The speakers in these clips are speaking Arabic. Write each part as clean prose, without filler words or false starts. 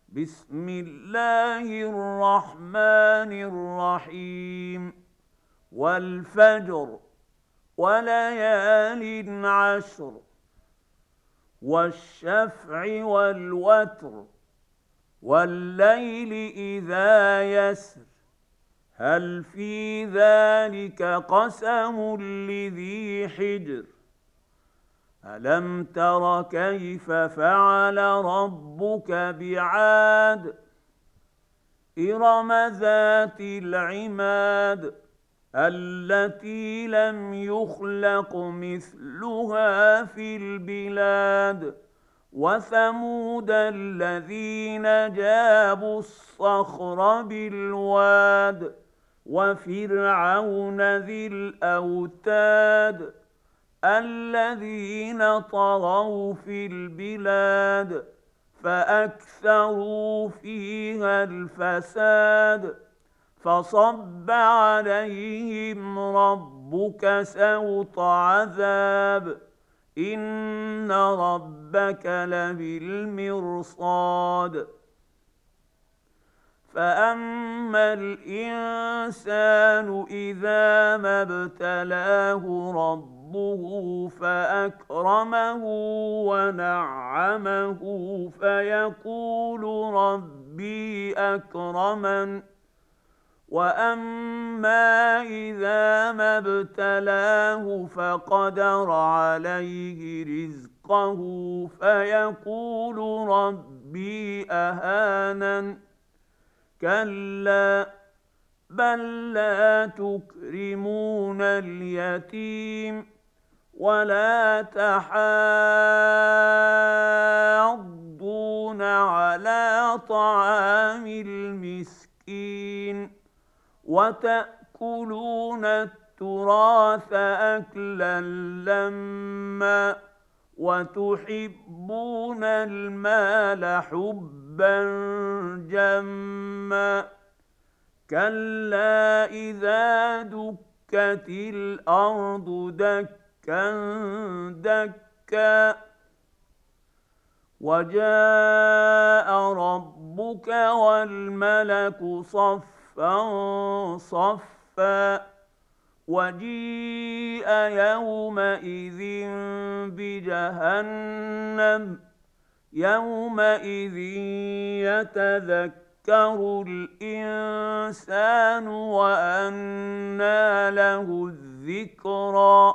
بسم الله الرحمن الرحيم. والفجر وليال عشر، والشفع والوتر، والليل إذا يسر، هل في ذلك قسم لذي حجر؟ ألم تر كيف فعل ربك بعاد؟ إرم ذات العماد التي لم يخلق مثلها في البلاد. وثمود الذين جابوا الصخر بالواد. وفرعون ذي الأوتاد الذين طغوا في البلاد فأكثروا فيها الفساد. فصب عليهم ربك سوط عذاب، إن ربك لبالمرصاد. فأما الإنسان إذا ما ابتلاه ربه فأكرمه ونعمه فيقول ربي أكرمن. وأما إذا ما ابتلاه فقدر عليه رزقه فيقول ربي أهانن. كلا بل لا تكرمون اليتيم ولا تحاضون على طعام المسكين وتأكلون التراث أكلا لما وتحبون المال حبا جما. كلا إذا دكت الأرض دكا دكا وجاء ربك والملك صفا صفا وجيء يومئذ بجهنم يومئذ يتذكر الإنسان وأنى له الذكرى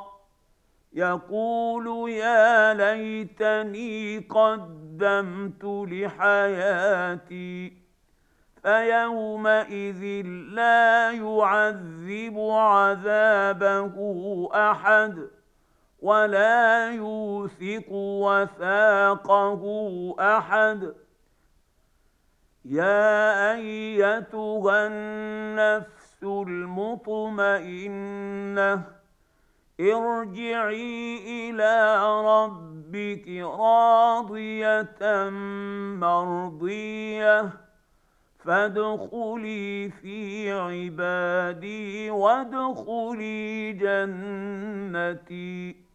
يقول يا ليتني قدمت لحياتي فيومئذ لا يعذب عذابه أحد ولا يوثق وثاقه أحد. يا أيتها النفس المطمئنة ارجعي إلى ربك راضية مرضية فادخلي في عبادي وادخلي جنتي.